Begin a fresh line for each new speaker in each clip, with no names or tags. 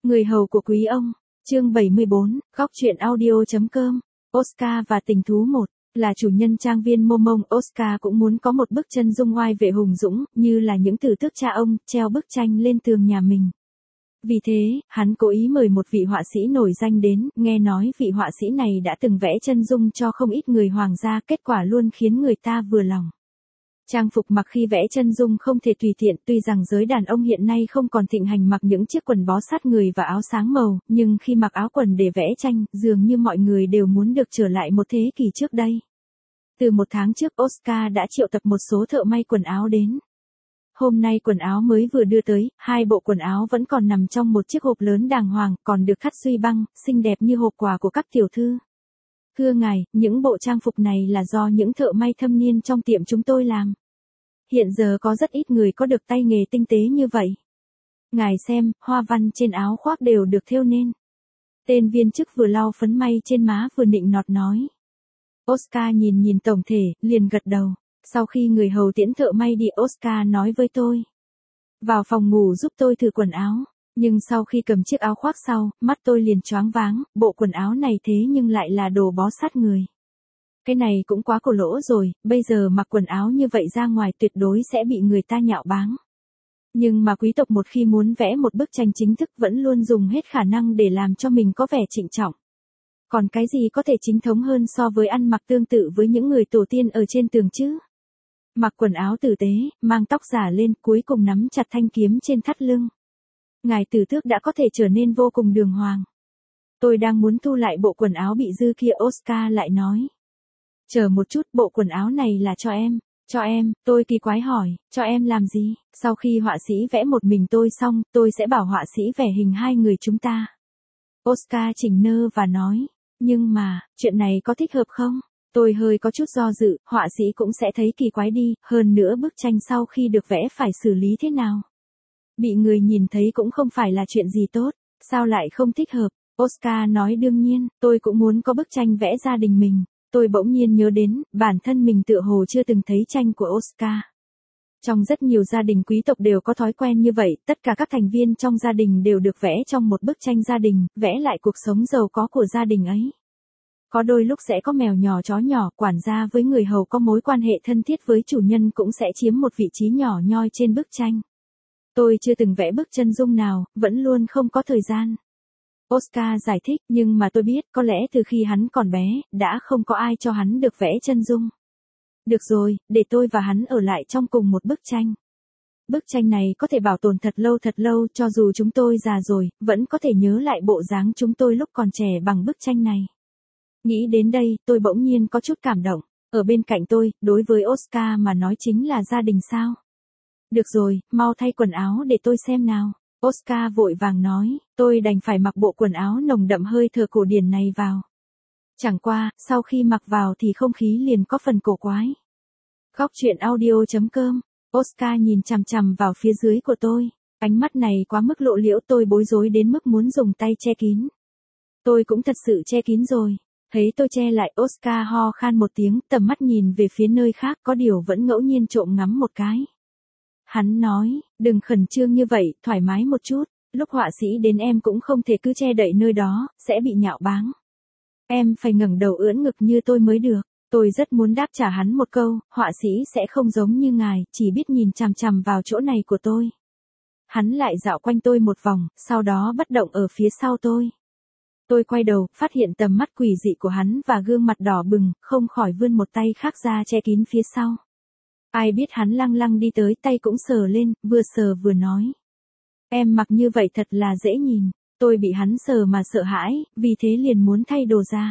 Người hầu của quý ông, chương 74, góc truyện audio.com, Oscar và tình thú 1, là chủ nhân trang viên Momong. Oscar cũng muốn có một bức chân dung oai vệ hùng dũng, như là những từ tước cha ông, treo bức tranh lên tường nhà mình. Vì thế, hắn cố ý mời một vị họa sĩ nổi danh đến, nghe nói vị họa sĩ này đã từng vẽ chân dung cho không ít người hoàng gia, kết quả luôn khiến người ta vừa lòng. Trang phục mặc khi vẽ chân dung không thể tùy tiện, tuy rằng giới đàn ông hiện nay không còn thịnh hành mặc những chiếc quần bó sát người và áo sáng màu, nhưng khi mặc áo quần để vẽ tranh, dường như mọi người đều muốn được trở lại một thế kỷ trước đây. Từ một tháng trước, Oscar đã triệu tập một số thợ may quần áo đến. Hôm nay quần áo mới vừa đưa tới, 2 bộ quần áo vẫn còn nằm trong một chiếc hộp lớn đàng hoàng, còn được cắt duy băng, xinh đẹp như hộp quà của các tiểu thư. Thưa ngài, những bộ trang phục này là do những thợ may thâm niên trong tiệm chúng tôi làm. Hiện giờ có rất ít người có được tay nghề tinh tế như vậy. Ngài xem, hoa văn trên áo khoác đều được thêu nên. Tên viên chức vừa lau phấn may trên má vừa nịnh nọt nói. Oscar nhìn tổng thể, liền gật đầu. Sau khi người hầu tiễn thợ may đi, Oscar nói với tôi. Vào phòng ngủ giúp tôi thử quần áo. Nhưng sau khi cầm chiếc áo khoác sau, mắt tôi liền choáng váng, bộ quần áo này thế nhưng lại là đồ bó sát người. Cái này cũng quá cổ lỗ rồi, bây giờ mặc quần áo như vậy ra ngoài tuyệt đối sẽ bị người ta nhạo báng. Nhưng mà quý tộc một khi muốn vẽ một bức tranh chính thức vẫn luôn dùng hết khả năng để làm cho mình có vẻ trịnh trọng. Còn cái gì có thể chính thống hơn so với ăn mặc tương tự với những người tổ tiên ở trên tường chứ? Mặc quần áo tử tế, mang tóc giả lên, cuối cùng nắm chặt thanh kiếm trên thắt lưng. Ngài tử tước đã có thể trở nên vô cùng đường hoàng. Tôi đang muốn thu lại bộ quần áo bị dư kia, Oscar lại nói. Chờ một chút, bộ quần áo này là cho em. Cho em, tôi kỳ quái hỏi, cho em làm gì? Sau khi họa sĩ vẽ một mình tôi xong, tôi sẽ bảo họa sĩ vẽ hình 2 người chúng ta. Oscar chỉnh nơ và nói, nhưng mà, chuyện này có thích hợp không? Tôi hơi có chút do dự, họa sĩ cũng sẽ thấy kỳ quái đi, hơn nữa bức tranh sau khi được vẽ phải xử lý thế nào? Bị người nhìn thấy cũng không phải là chuyện gì tốt, sao lại không thích hợp? Oscar nói đương nhiên, tôi cũng muốn có bức tranh vẽ gia đình mình. Tôi bỗng nhiên nhớ đến, bản thân mình tựa hồ chưa từng thấy tranh của Oscar. Trong rất nhiều gia đình quý tộc đều có thói quen như vậy, tất cả các thành viên trong gia đình đều được vẽ trong một bức tranh gia đình, vẽ lại cuộc sống giàu có của gia đình ấy. Có đôi lúc sẽ có mèo nhỏ chó nhỏ, quản gia với người hầu có mối quan hệ thân thiết với chủ nhân cũng sẽ chiếm một vị trí nhỏ nhoi trên bức tranh. Tôi chưa từng vẽ bức chân dung nào, vẫn luôn không có thời gian. Oscar giải thích, nhưng mà tôi biết, có lẽ từ khi hắn còn bé, đã không có ai cho hắn được vẽ chân dung. Được rồi, để tôi và hắn ở lại trong cùng một bức tranh. Bức tranh này có thể bảo tồn thật lâu, cho dù chúng tôi già rồi, vẫn có thể nhớ lại bộ dáng chúng tôi lúc còn trẻ bằng bức tranh này. Nghĩ đến đây, tôi bỗng nhiên có chút cảm động. Ở bên cạnh tôi, đối với Oscar mà nói chính là gia đình sao? Được rồi, mau thay quần áo để tôi xem nào. Oscar vội vàng nói, tôi đành phải mặc bộ quần áo nồng đậm hơi thở cổ điển này vào. Chẳng qua, sau khi mặc vào thì không khí liền có phần cổ quái. Góc truyện audio.com, Oscar nhìn chằm chằm vào phía dưới của tôi. Ánh mắt này quá mức lộ liễu, tôi bối rối đến mức muốn dùng tay che kín. Tôi cũng thật sự che kín rồi. Thấy tôi che lại, Oscar ho khan một tiếng, tầm mắt nhìn về phía nơi khác, có điều vẫn ngẫu nhiên trộm ngắm một cái. Hắn nói, đừng khẩn trương như vậy, thoải mái một chút, lúc họa sĩ đến em cũng không thể cứ che đậy nơi đó, sẽ bị nhạo báng. Em phải ngẩng đầu ưỡn ngực như tôi mới được. Tôi rất muốn đáp trả hắn một câu, họa sĩ sẽ không giống như ngài, chỉ biết nhìn chằm chằm vào chỗ này của tôi. Hắn lại dạo quanh tôi một vòng, sau đó bất động ở phía sau tôi. Tôi quay đầu, phát hiện tầm mắt quỷ dị của hắn và gương mặt đỏ bừng, không khỏi vươn một tay khác ra che kín phía sau. Ai biết hắn lăng lăng đi tới, tay cũng sờ lên, vừa sờ vừa nói. Em mặc như vậy thật là dễ nhìn. Tôi bị hắn sờ mà sợ hãi, vì thế liền muốn thay đồ ra.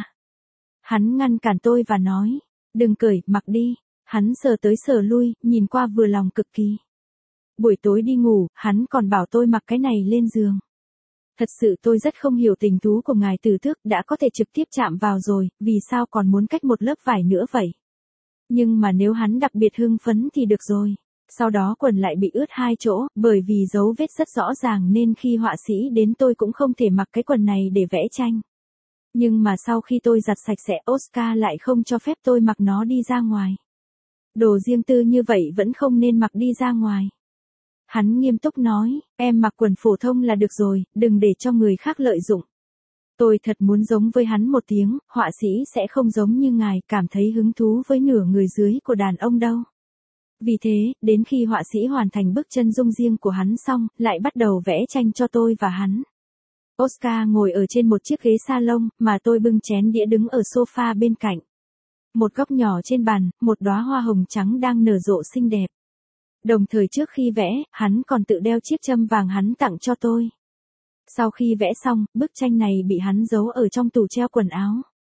Hắn ngăn cản tôi và nói, đừng cởi, mặc đi. Hắn sờ tới sờ lui, nhìn qua vừa lòng cực kỳ. Buổi tối đi ngủ, hắn còn bảo tôi mặc cái này lên giường. Thật sự tôi rất không hiểu tình thú của ngài tử tước, đã có thể trực tiếp chạm vào rồi, vì sao còn muốn cách một lớp vải nữa vậy? Nhưng mà nếu hắn đặc biệt hưng phấn thì được rồi. Sau đó quần lại bị ướt 2 chỗ, bởi vì dấu vết rất rõ ràng nên khi họa sĩ đến tôi cũng không thể mặc cái quần này để vẽ tranh. Nhưng mà sau khi tôi giặt sạch sẽ, Oscar lại không cho phép tôi mặc nó đi ra ngoài. Đồ riêng tư như vậy vẫn không nên mặc đi ra ngoài. Hắn nghiêm túc nói, em mặc quần phổ thông là được rồi, đừng để cho người khác lợi dụng. Tôi thật muốn giống với hắn một tiếng, họa sĩ sẽ không giống như ngài cảm thấy hứng thú với nửa người dưới của đàn ông đâu. Vì thế, đến khi họa sĩ hoàn thành bức chân dung riêng của hắn xong, lại bắt đầu vẽ tranh cho tôi và hắn. Oscar ngồi ở trên một chiếc ghế salon, mà tôi bưng chén đĩa đứng ở sofa bên cạnh. Một góc nhỏ trên bàn, một đóa hoa hồng trắng đang nở rộ xinh đẹp. Đồng thời trước khi vẽ, hắn còn tự đeo chiếc châm vàng hắn tặng cho tôi. Sau khi vẽ xong, bức tranh này bị hắn giấu ở trong tủ treo quần áo.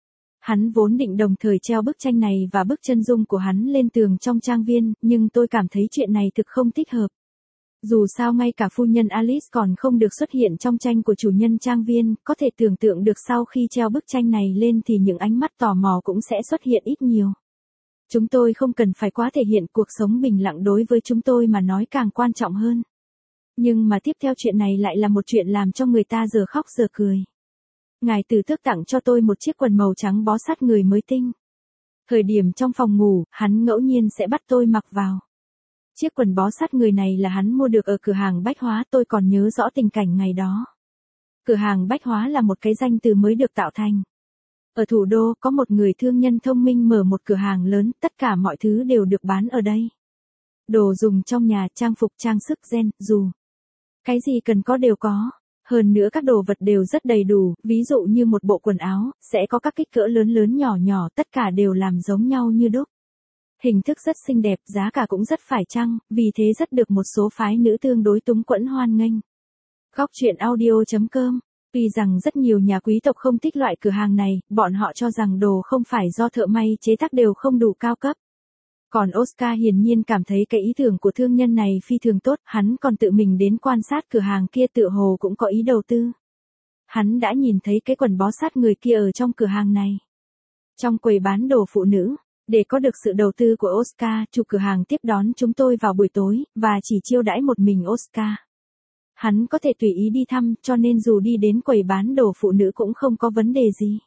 Hắn vốn định đồng thời treo bức tranh này và bức chân dung của hắn lên tường trong trang viên, nhưng tôi cảm thấy chuyện này thực không thích hợp. Dù sao ngay cả phu nhân Alice còn không được xuất hiện trong tranh của chủ nhân trang viên, có thể tưởng tượng được sau khi treo bức tranh này lên thì những ánh mắt tò mò cũng sẽ xuất hiện ít nhiều. Chúng tôi không cần phải quá thể hiện, cuộc sống bình lặng đối với chúng tôi mà nói càng quan trọng hơn. Nhưng mà tiếp theo chuyện này lại là một chuyện làm cho người ta giờ khóc giờ cười. Ngài Tử Tước tặng cho tôi một chiếc quần màu trắng bó sát người mới tinh. Thời điểm trong phòng ngủ, hắn ngẫu nhiên sẽ bắt tôi mặc vào. Chiếc quần bó sát người này là hắn mua được ở cửa hàng bách hóa, tôi còn nhớ rõ tình cảnh ngày đó. Cửa hàng bách hóa là một cái danh từ mới được tạo thành. Ở thủ đô, có một người thương nhân thông minh mở một cửa hàng lớn, tất cả mọi thứ đều được bán ở đây. Đồ dùng trong nhà, trang phục, trang sức, gen, dù. Cái gì cần có đều có. Hơn nữa các đồ vật đều rất đầy đủ, ví dụ như một bộ quần áo, sẽ có các kích cỡ lớn lớn nhỏ nhỏ, tất cả đều làm giống nhau như đúc. Hình thức rất xinh đẹp, giá cả cũng rất phải chăng, vì thế rất được một số phái nữ tương đối túng quẫn hoan nghênh. Góc truyện audio.com. Tuy rằng rất nhiều nhà quý tộc không thích loại cửa hàng này, bọn họ cho rằng đồ không phải do thợ may chế tác đều không đủ cao cấp. Còn Oscar hiển nhiên cảm thấy cái ý tưởng của thương nhân này phi thường tốt, hắn còn tự mình đến quan sát cửa hàng kia, tựa hồ cũng có ý đầu tư. Hắn đã nhìn thấy cái quần bó sát người kia ở trong cửa hàng này. Trong quầy bán đồ phụ nữ, để có được sự đầu tư của Oscar, chủ cửa hàng tiếp đón chúng tôi vào buổi tối, và chỉ chiêu đãi một mình Oscar. Hắn có thể tùy ý đi thăm, cho nên dù đi đến quầy bán đồ phụ nữ cũng không có vấn đề gì.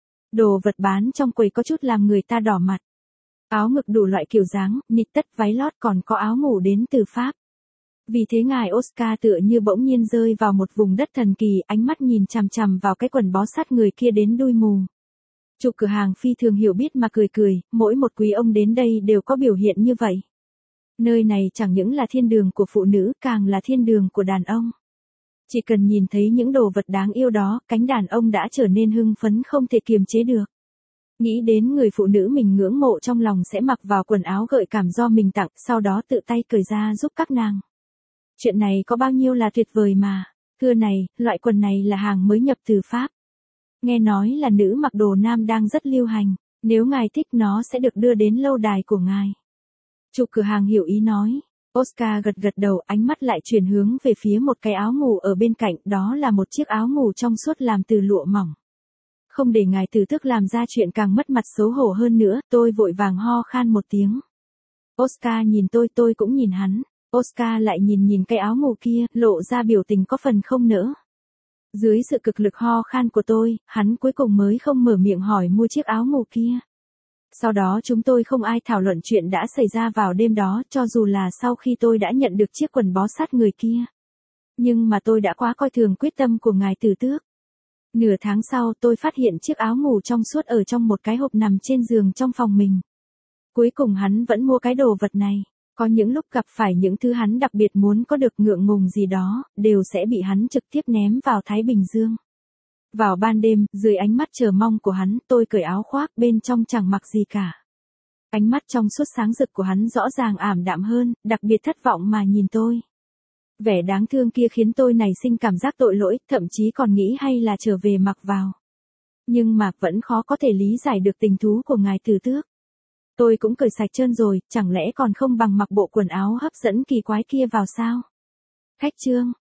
Đồ vật bán trong quầy có chút làm người ta đỏ mặt. Áo ngực đủ loại kiểu dáng, nịt tất, váy lót, còn có áo ngủ đến từ Pháp. Vì thế ngài Oscar tựa như bỗng nhiên rơi vào một vùng đất thần kỳ, ánh mắt nhìn chằm chằm vào cái quần bó sát người kia đến đuôi mù. Chủ cửa hàng phi thường hiểu biết mà cười cười, mỗi một quý ông đến đây đều có biểu hiện như vậy. Nơi này chẳng những là thiên đường của phụ nữ, càng là thiên đường của đàn ông. Chỉ cần nhìn thấy những đồ vật đáng yêu đó, cánh đàn ông đã trở nên hưng phấn không thể kiềm chế được. Nghĩ đến người phụ nữ mình ngưỡng mộ trong lòng sẽ mặc vào quần áo gợi cảm do mình tặng, sau đó tự tay cởi ra giúp các nàng. Chuyện này có bao nhiêu là tuyệt vời mà. Thưa này, loại quần này là hàng mới nhập từ Pháp. Nghe nói là nữ mặc đồ nam đang rất lưu hành, nếu ngài thích nó sẽ được đưa đến lâu đài của ngài. Chủ cửa hàng hiểu ý nói. Oscar gật gật đầu, ánh mắt lại chuyển hướng về phía một cái áo ngủ ở bên cạnh, đó là một chiếc áo ngủ trong suốt làm từ lụa mỏng. Không để ngài Tử Tước làm ra chuyện càng mất mặt xấu hổ hơn nữa, tôi vội vàng ho khan một tiếng. Oscar nhìn tôi cũng nhìn hắn. Oscar lại nhìn cái áo ngủ kia, lộ ra biểu tình có phần không nỡ. Dưới sự cực lực ho khan của tôi, hắn cuối cùng mới không mở miệng hỏi mua chiếc áo ngủ kia. Sau đó chúng tôi không ai thảo luận chuyện đã xảy ra vào đêm đó, cho dù là sau khi tôi đã nhận được chiếc quần bó sát người kia. Nhưng mà tôi đã quá coi thường quyết tâm của ngài Tử Tước. Nửa tháng sau tôi phát hiện chiếc áo ngủ trong suốt ở trong một cái hộp nằm trên giường trong phòng mình. Cuối cùng hắn vẫn mua cái đồ vật này. Có những lúc gặp phải những thứ hắn đặc biệt muốn có được, ngượng ngùng gì đó, đều sẽ bị hắn trực tiếp ném vào Thái Bình Dương. Vào ban đêm, dưới ánh mắt chờ mong của hắn, tôi cởi áo khoác, bên trong chẳng mặc gì cả. Ánh mắt trong suốt sáng rực của hắn rõ ràng ảm đạm hơn, đặc biệt thất vọng mà nhìn tôi. Vẻ đáng thương kia khiến tôi nảy sinh cảm giác tội lỗi, thậm chí còn nghĩ hay là trở về mặc vào. Nhưng mà vẫn khó có thể lý giải được tình thú của ngài Tử Tước. Tôi cũng cởi sạch trơn rồi, chẳng lẽ còn không bằng mặc bộ quần áo hấp dẫn kỳ quái kia vào sao? Khách chương.